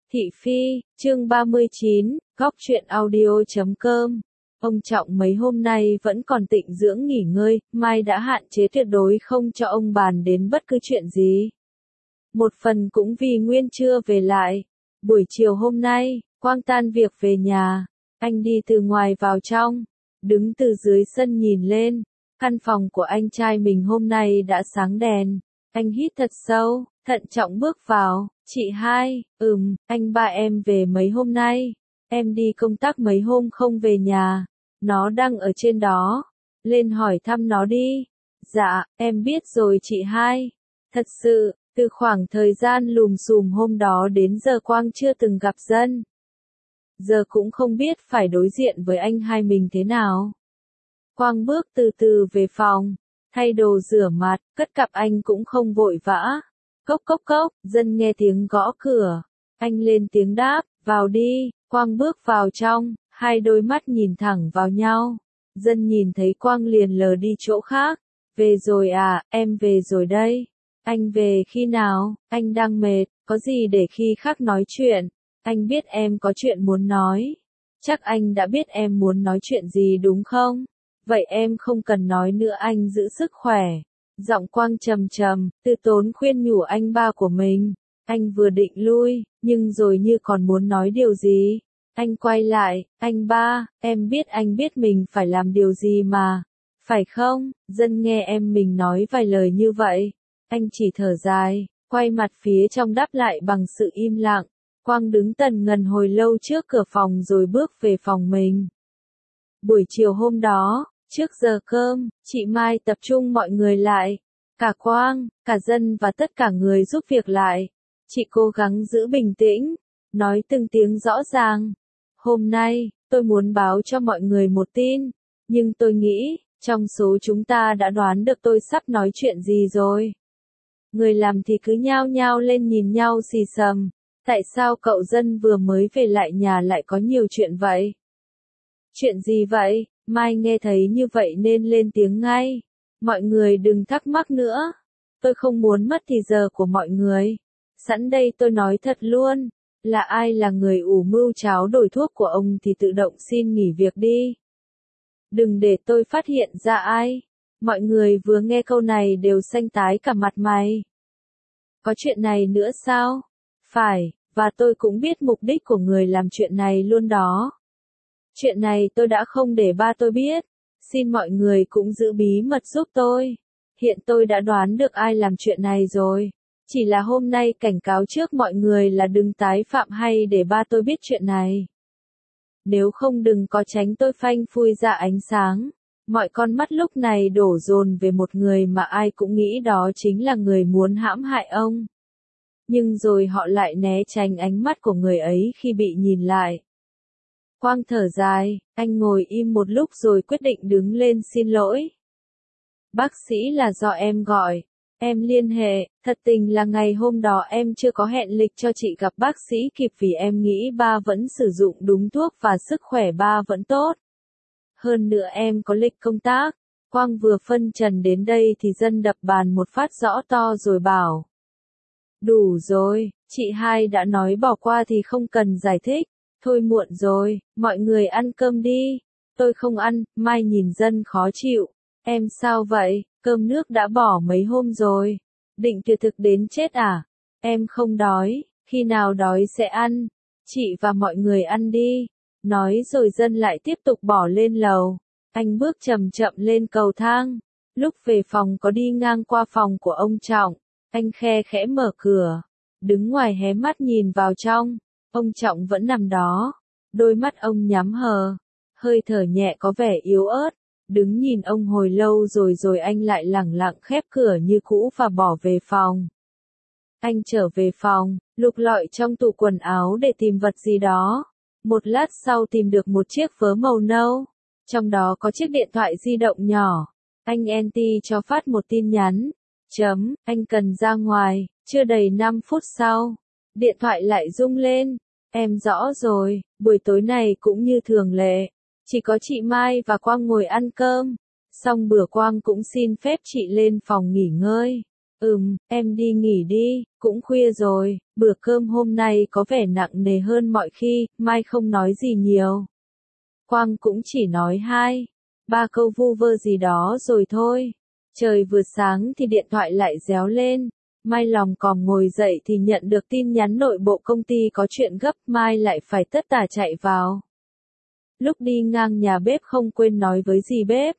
Thị Phi, chương 39, góc truyện audio.com. Ông Trọng mấy hôm nay vẫn còn tịnh dưỡng nghỉ ngơi, Mai đã hạn chế tuyệt đối không cho ông bàn đến bất cứ chuyện gì. Một phần cũng vì Nguyên chưa về lại. Buổi chiều hôm nay, Quang tan việc về nhà, anh đi từ ngoài vào trong, đứng từ dưới sân nhìn lên, căn phòng của anh trai mình hôm nay đã sáng đèn. Anh hít thật sâu, thận trọng bước vào. Chị hai, anh ba em về mấy hôm nay. Em đi công tác mấy hôm không về nhà. Nó đang ở trên đó. Lên hỏi thăm nó đi. Dạ, em biết rồi chị hai. Thật sự, từ khoảng thời gian lùm xùm hôm đó đến giờ Quang chưa từng gặp Dân. Giờ cũng không biết phải đối diện với anh hai mình thế nào. Quang bước từ từ về phòng, thay đồ rửa mặt, cất cặp anh cũng không vội vã. Cốc cốc cốc, Dân nghe tiếng gõ cửa. Anh lên tiếng đáp, vào đi. Quang bước vào trong, hai đôi mắt nhìn thẳng vào nhau. Dân nhìn thấy Quang liền lờ đi chỗ khác. Về rồi à, em về rồi đây. Anh về khi nào, anh đang mệt, có gì để khi khác nói chuyện. Anh biết em có chuyện muốn nói. Chắc anh đã biết em muốn nói chuyện gì đúng không? Vậy em không cần nói nữa, anh giữ sức khỏe. Giọng Quang trầm trầm, từ tốn khuyên nhủ anh ba của mình. Anh vừa định lui, nhưng rồi như còn muốn nói điều gì. Anh quay lại, anh ba, em biết anh biết mình phải làm điều gì mà. Phải không? Dân nghe em mình nói vài lời như vậy. Anh chỉ thở dài, quay mặt phía trong đáp lại bằng sự im lặng. Quang đứng tần ngần hồi lâu trước cửa phòng rồi bước về phòng mình. Buổi chiều hôm đó, trước giờ cơm, chị Mai tập trung mọi người lại. Cả Quang, cả Dân và tất cả người giúp việc lại. Chị cố gắng giữ bình tĩnh, nói từng tiếng rõ ràng. Hôm nay, tôi muốn báo cho mọi người một tin. Nhưng tôi nghĩ, trong số chúng ta đã đoán được tôi sắp nói chuyện gì rồi. Người làm thì cứ nhao nhao lên nhìn nhau xì xầm. Tại sao cậu Dân vừa mới về lại nhà lại có nhiều chuyện vậy? Chuyện gì vậy? Mai nghe thấy như vậy nên lên tiếng ngay. Mọi người đừng thắc mắc nữa. Tôi không muốn mất thì giờ của mọi người. Sẵn đây tôi nói thật luôn. Là ai là người ủ mưu cháo đổi thuốc của ông thì tự động xin nghỉ việc đi. Đừng để tôi phát hiện ra ai. Mọi người vừa nghe câu này đều xanh tái cả mặt mày. Có chuyện này nữa sao? Phải, và tôi cũng biết mục đích của người làm chuyện này luôn đó. Chuyện này tôi đã không để ba tôi biết. Xin mọi người cũng giữ bí mật giúp tôi. Hiện tôi đã đoán được ai làm chuyện này rồi. Chỉ là hôm nay cảnh cáo trước mọi người là đừng tái phạm hay để ba tôi biết chuyện này. Nếu không đừng có tránh tôi phanh phui ra ánh sáng. Mọi con mắt lúc này đổ dồn về một người mà ai cũng nghĩ đó chính là người muốn hãm hại ông. Nhưng rồi họ lại né tránh ánh mắt của người ấy khi bị nhìn lại. Quang thở dài, anh ngồi im một lúc rồi quyết định đứng lên xin lỗi. Bác sĩ là do em gọi. Em liên hệ, thật tình là ngày hôm đó em chưa có hẹn lịch cho chị gặp bác sĩ kịp vì em nghĩ ba vẫn sử dụng đúng thuốc và sức khỏe ba vẫn tốt. Hơn nữa em có lịch công tác. Quang vừa phân trần đến đây thì Dân đập bàn một phát rõ to rồi bảo. Đủ rồi, chị hai đã nói bỏ qua thì không cần giải thích. Thôi muộn rồi, mọi người ăn cơm đi. Tôi không ăn, Mai nhìn Dân khó chịu. Em sao vậy, cơm nước đã bỏ mấy hôm rồi. Định tuyệt thực đến chết à? Em không đói, khi nào đói sẽ ăn. Chị và mọi người ăn đi. Nói rồi Dân lại tiếp tục bỏ lên lầu. Anh bước chậm chậm lên cầu thang. Lúc về phòng có đi ngang qua phòng của ông Trọng. Anh khe khẽ mở cửa. Đứng ngoài hé mắt nhìn vào trong. Ông Trọng vẫn nằm đó. Đôi mắt ông nhắm hờ. Hơi thở nhẹ có vẻ yếu ớt. Đứng nhìn ông hồi lâu rồi anh lại lẳng lặng khép cửa như cũ và bỏ về phòng. Anh trở về phòng, lục lọi trong tủ quần áo để tìm vật gì đó. Một lát sau tìm được một chiếc vớ màu nâu. Trong đó có chiếc điện thoại di động nhỏ. Anh Enti cho phát một tin nhắn. Anh cần ra ngoài. Chưa đầy 5 phút sau. Điện thoại lại rung lên. Em rõ rồi, buổi tối này cũng như thường lệ. Chỉ có chị Mai và Quang ngồi ăn cơm. Xong bữa Quang cũng xin phép chị lên phòng nghỉ ngơi. Em đi nghỉ đi, cũng khuya rồi, bữa cơm hôm nay có vẻ nặng nề hơn mọi khi, Mai không nói gì nhiều. Quang cũng chỉ nói 2, 3 câu vu vơ gì đó rồi thôi. Trời vừa sáng thì điện thoại lại réo lên. Mai lòng còm ngồi dậy thì nhận được tin nhắn nội bộ công ty có chuyện gấp, Mai lại phải tất tả chạy vào. Lúc đi ngang nhà bếp không quên nói với dì bếp,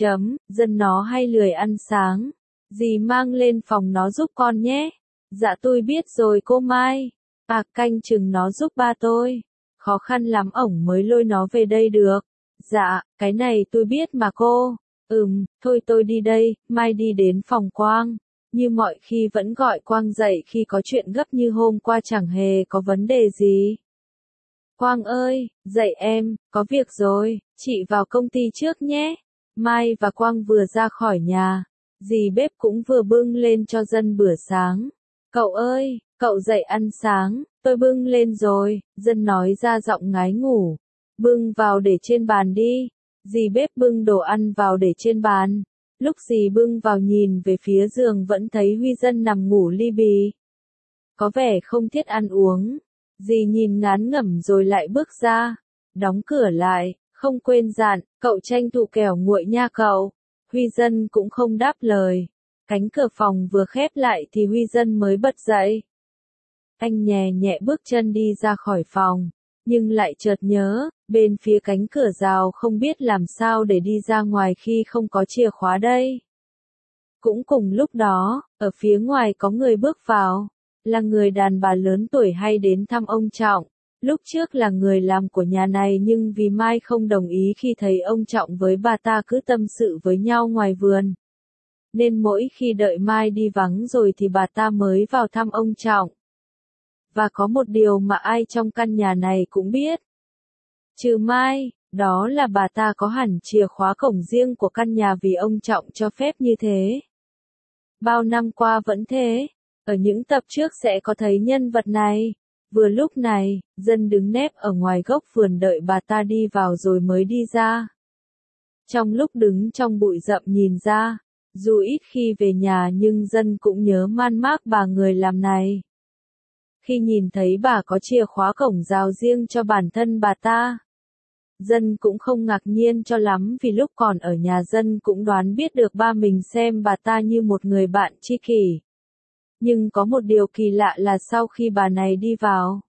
dân nó hay lười ăn sáng. Dì mang lên phòng nó giúp con nhé. Dạ tôi biết rồi cô Mai. Canh chừng nó giúp ba tôi. Khó khăn lắm ổng mới lôi nó về đây được. Dạ, cái này tôi biết mà cô. Thôi tôi đi đây, Mai đi đến phòng Quang. Như mọi khi vẫn gọi Quang dậy khi có chuyện gấp như hôm qua chẳng hề có vấn đề gì. Quang ơi, dậy em, có việc rồi, chị vào công ty trước nhé. Mai và Quang vừa ra khỏi nhà. Dì bếp cũng vừa bưng lên cho dân bữa sáng. Cậu ơi, cậu dậy ăn sáng, tôi bưng lên rồi, dân nói ra giọng ngái ngủ. Bưng vào để trên bàn đi. Dì bếp bưng đồ ăn vào để trên bàn. Lúc dì bưng vào nhìn về phía giường vẫn thấy Huy Dân nằm ngủ li bì. Có vẻ không thiết ăn uống. Dì nhìn ngán ngẩm rồi lại bước ra. Đóng cửa lại, không quên dặn, cậu tranh thủ kẻo nguội nha cậu. Huy Dân cũng không đáp lời. Cánh cửa phòng vừa khép lại thì Huy Dân mới bật dậy. Anh nhẹ nhẹ bước chân đi ra khỏi phòng, nhưng lại chợt nhớ, bên phía cánh cửa rào không biết làm sao để đi ra ngoài khi không có chìa khóa đây. Cũng cùng lúc đó, ở phía ngoài có người bước vào, là người đàn bà lớn tuổi hay đến thăm ông Trọng. Lúc trước là người làm của nhà này nhưng vì Mai không đồng ý khi thấy ông Trọng với bà ta cứ tâm sự với nhau ngoài vườn. Nên mỗi khi đợi Mai đi vắng rồi thì bà ta mới vào thăm ông Trọng. Và có một điều mà ai trong căn nhà này cũng biết. Trừ Mai, đó là bà ta có hẳn chìa khóa cổng riêng của căn nhà vì ông Trọng cho phép như thế. Bao năm qua vẫn thế, ở những tập trước sẽ có thấy nhân vật này. Vừa lúc này, dân đứng nép ở ngoài gốc vườn đợi bà ta đi vào rồi mới đi ra. Trong lúc đứng trong bụi rậm nhìn ra, dù ít khi về nhà nhưng dân cũng nhớ man mác bà người làm này. Khi nhìn thấy bà có chìa khóa cổng rào riêng cho bản thân bà ta, dân cũng không ngạc nhiên cho lắm vì lúc còn ở nhà dân cũng đoán biết được ba mình xem bà ta như một người bạn tri kỷ. Nhưng có một điều kỳ lạ là sau khi bà này đi vào,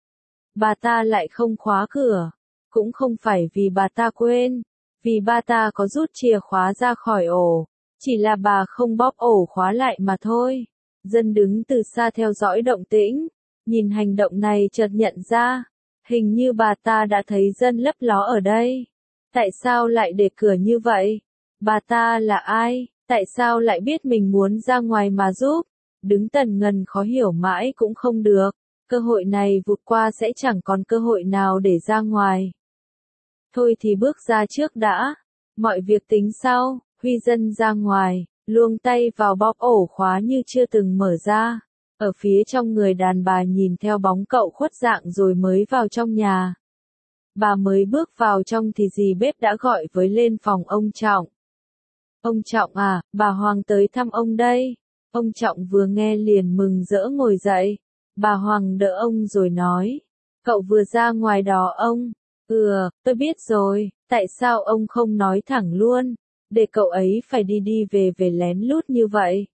bà ta lại không khóa cửa. Cũng không phải vì bà ta quên, vì bà ta có rút chìa khóa ra khỏi ổ, chỉ là bà không bóp ổ khóa lại mà thôi. Dân đứng từ xa theo dõi động tĩnh, nhìn hành động này chợt nhận ra, hình như bà ta đã thấy dân lấp ló ở đây. Tại sao lại để cửa như vậy? Bà ta là ai? Tại sao lại biết mình muốn ra ngoài mà giúp? Đứng tần ngần khó hiểu mãi cũng không được. Cơ hội này vụt qua sẽ chẳng còn cơ hội nào để ra ngoài. Thôi thì bước ra trước đã. Mọi việc tính sau. Huy Dân ra ngoài, luông tay vào bóp ổ khóa như chưa từng mở ra. Ở phía trong người đàn bà nhìn theo bóng cậu khuất dạng rồi mới vào trong nhà. Bà mới bước vào trong thì dì bếp đã gọi với lên phòng ông Trọng. Ông Trọng à, bà Hoàng tới thăm ông đây. Ông Trọng vừa nghe liền mừng rỡ ngồi dậy. Bà Hoàng đỡ ông rồi nói. Cậu vừa ra ngoài đó ông. Tôi biết rồi, tại sao ông không nói thẳng luôn, để cậu ấy phải đi đi về lén lút như vậy.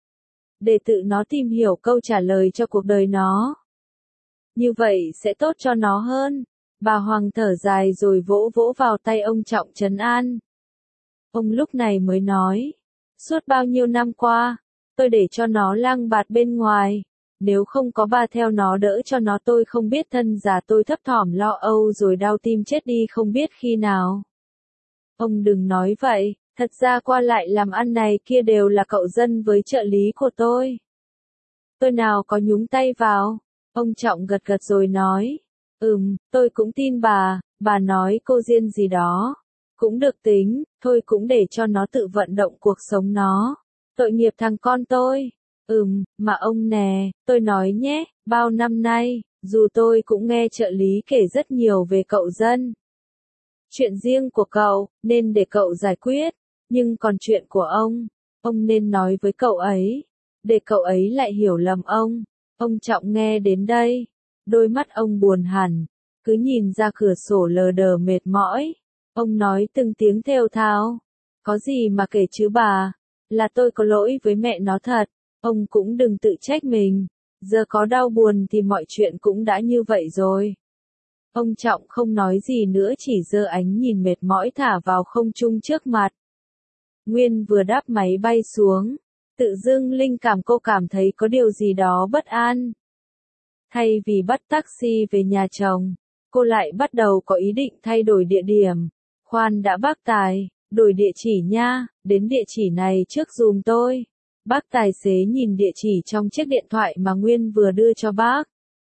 Để tự nó tìm hiểu câu trả lời cho cuộc đời nó. Như vậy sẽ tốt cho nó hơn. Bà Hoàng thở dài rồi vỗ vỗ vào tay ông Trọng trấn an. Ông lúc này mới nói. Suốt bao nhiêu năm qua, tôi để cho nó lang bạt bên ngoài. Nếu không có bà theo nó đỡ cho nó tôi không biết thân già tôi thấp thỏm lo âu rồi đau tim chết đi không biết khi nào. Ông đừng nói vậy, thật ra qua lại làm ăn này kia đều là cậu Dân với trợ lý của tôi. Tôi nào có nhúng tay vào. Ông Trọng gật gật rồi nói. Tôi cũng tin bà nói cô Diên gì đó. Cũng được tính, thôi cũng để cho nó tự vận động cuộc sống nó. Tội nghiệp thằng con tôi. Mà ông nè, tôi nói nhé, bao năm nay, dù tôi cũng nghe trợ lý kể rất nhiều về cậu Dân. Chuyện riêng của cậu, nên để cậu giải quyết, nhưng còn chuyện của ông nên nói với cậu ấy. để cậu ấy lại hiểu lầm ông. Ông Trọng nghe đến đây, đôi mắt ông buồn hẳn, cứ nhìn ra cửa sổ lờ đờ mệt mỏi. Ông nói từng tiếng thều thào, có gì mà kể chứ bà, là tôi có lỗi với mẹ nó thật, ông cũng đừng tự trách mình, giờ có đau buồn thì mọi chuyện cũng đã như vậy rồi. Ông Trọng không nói gì nữa, chỉ giơ ánh nhìn mệt mỏi thả vào không trung trước mặt. Nguyên vừa đáp máy bay xuống, tự dưng linh cảm cô cảm thấy có điều gì đó bất an. Thay vì bắt taxi về nhà chồng, cô lại bắt đầu có ý định thay đổi địa điểm. Khoan đã bác Tài, đổi địa chỉ nha, đến địa chỉ này trước giùm tôi. Bác tài xế nhìn địa chỉ trong chiếc điện thoại mà Nguyên vừa đưa cho bác.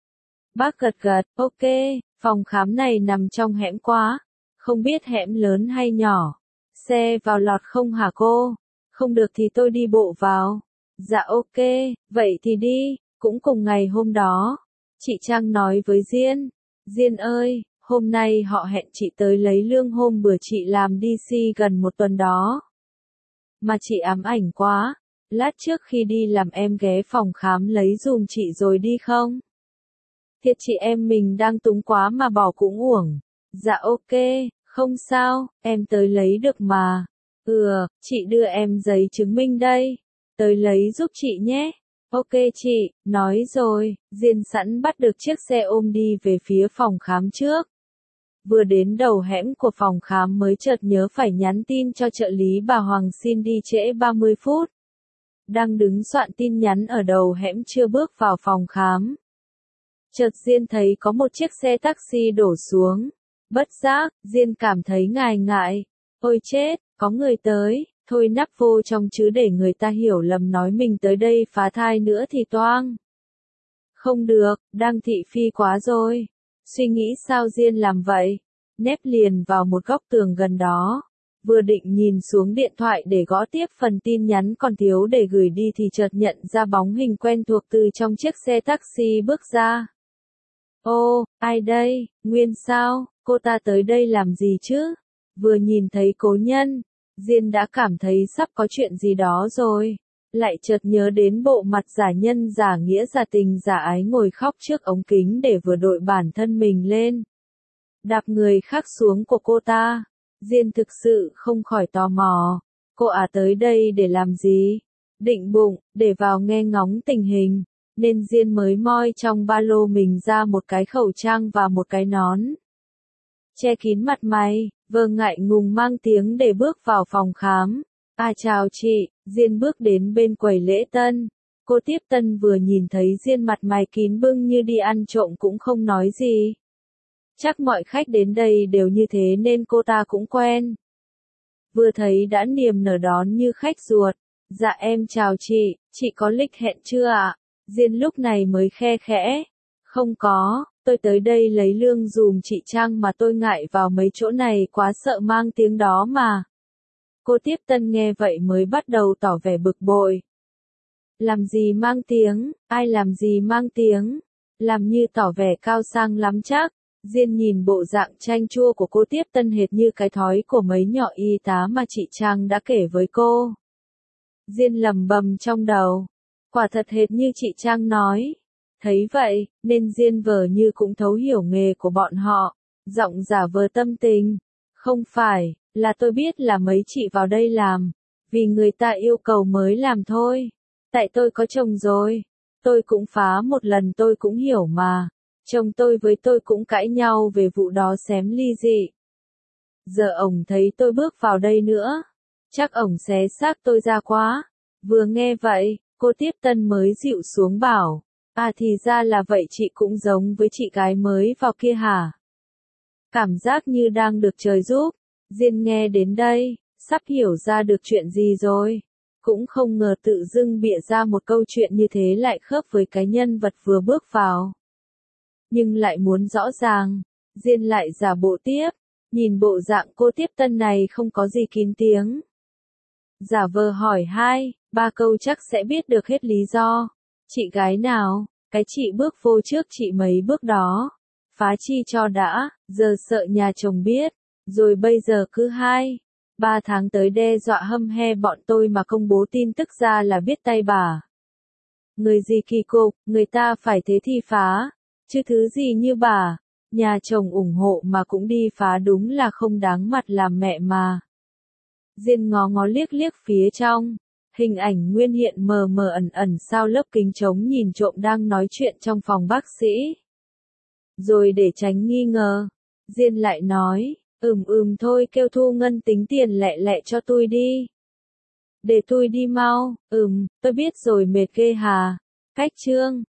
Bác gật gật, ok, phòng khám này nằm trong hẻm quá, không biết hẻm lớn hay nhỏ. Xe vào lọt không hả cô? Không được thì tôi đi bộ vào. Dạ ok, vậy thì đi. Cũng cùng ngày hôm đó, chị Trang nói với Diên. Diên ơi, hôm nay họ hẹn chị tới lấy lương hôm bữa chị làm DC gần một tuần đó. Mà chị ám ảnh quá, lát trước khi đi làm em ghé phòng khám lấy dùm chị rồi đi không? Thiệt chị em mình đang túng quá mà bỏ cũng uổng. Dạ ok, không sao, em tới lấy được mà. Chị đưa em giấy chứng minh đây. Tới lấy giúp chị nhé. Ok chị, nói rồi, Diên sẵn bắt được chiếc xe ôm đi về phía phòng khám trước. Vừa đến đầu hẻm của phòng khám mới chợt nhớ phải nhắn tin cho trợ lý bà Hoàng xin đi trễ 30 phút. Đang đứng soạn tin nhắn ở đầu hẻm chưa bước vào phòng khám. Chợt Diên thấy có một chiếc xe taxi đổ xuống. Bất giác, Diên cảm thấy ngại ngại. Ôi chết, có người tới, thôi nắp vô trong chứ để người ta hiểu lầm nói mình tới đây phá thai nữa thì toang. Không được, đang thị phi quá rồi. Suy nghĩ sao Diên làm vậy? Nép liền vào một góc tường gần đó. Vừa định nhìn xuống điện thoại để gõ tiếp phần tin nhắn còn thiếu để gửi đi thì chợt nhận ra bóng hình quen thuộc từ trong chiếc xe taxi bước ra. Ô, ai đây? Nguyên sao? Cô ta tới đây làm gì chứ? Vừa nhìn thấy cố nhân, Diên đã cảm thấy sắp có chuyện gì đó rồi. Lại chợt nhớ đến bộ mặt giả nhân giả nghĩa giả tình giả ái ngồi khóc trước ống kính để vừa đội bản thân mình lên. Đạp người khác xuống của cô ta. Diên thực sự không khỏi tò mò. Cô tới đây để làm gì? Định bụng, để vào nghe ngóng tình hình. Nên Diên mới moi trong ba lô mình ra một cái khẩu trang và một cái nón. Che kín mặt mày, vờ ngại ngùng mang tiếng để bước vào phòng khám. Chào chị, Diên bước đến bên quầy lễ tân. Cô tiếp tân vừa nhìn thấy Diên mặt mày kín bưng như đi ăn trộm cũng không nói gì. Chắc mọi khách đến đây đều như thế nên cô ta cũng quen. Vừa thấy đã niềm nở đón như khách ruột. Dạ em chào chị có lịch hẹn chưa ạ? Diên lúc này mới khe khẽ. Không có, tôi tới đây lấy lương dùm chị Trang mà tôi ngại vào mấy chỗ này quá sợ mang tiếng đó mà. Cô tiếp tân nghe vậy mới bắt đầu tỏ vẻ bực bội. Làm gì mang tiếng, ai làm gì mang tiếng, làm như tỏ vẻ cao sang lắm chắc. Diên nhìn bộ dạng chanh chua của cô tiếp tân hệt như cái thói của mấy nhỏ y tá mà chị Trang đã kể với cô. Diên lầm bầm trong đầu. Quả thật hệt như chị Trang nói. Thấy vậy, nên Diên vờ như cũng thấu hiểu nghề của bọn họ. Giọng giả vờ tâm tình. Không phải, là tôi biết là mấy chị vào đây làm. Vì người ta yêu cầu mới làm thôi. Tại tôi có chồng rồi. Tôi cũng phá một lần tôi cũng hiểu mà. Chồng tôi với tôi cũng cãi nhau về vụ đó xém ly dị. Giờ ổng thấy tôi bước vào đây nữa. Chắc ổng xé xác tôi ra quá. Vừa nghe vậy, cô tiếp tân mới dịu xuống bảo. Thì ra là vậy chị cũng giống với chị gái mới vào kia hả? Cảm giác như đang được trời giúp. Diên nghe đến đây, sắp hiểu ra được chuyện gì rồi. Cũng không ngờ tự dưng bịa ra một câu chuyện như thế lại khớp với cái nhân vật vừa bước vào. Nhưng lại muốn rõ ràng, Diên lại giả bộ tiếp, nhìn bộ dạng cô tiếp tân này không có gì kín tiếng. Giả vờ hỏi 2-3 câu chắc sẽ biết được hết lý do. Chị gái nào, cái chị bước vô trước chị mấy bước đó. Phá chi cho đã, giờ sợ nhà chồng biết, rồi bây giờ cứ 2-3 tháng tới đe dọa hâm he bọn tôi mà công bố tin tức ra là biết tay bà. Người gì kỳ cục, người ta phải thế thì phá. Chứ thứ gì như bà, nhà chồng ủng hộ mà cũng đi phá đúng là không đáng mặt làm mẹ mà. Diên ngó ngó liếc liếc phía trong. Hình ảnh Nguyên hiện mờ mờ ẩn ẩn sau lớp kính trống nhìn trộm đang nói chuyện trong phòng bác sĩ. Rồi để tránh nghi ngờ, Diên lại nói, thôi kêu Thu Ngân tính tiền lẹ lẹ cho tôi đi. Để tôi đi mau, tôi biết rồi mệt ghê hà. Cách Trương.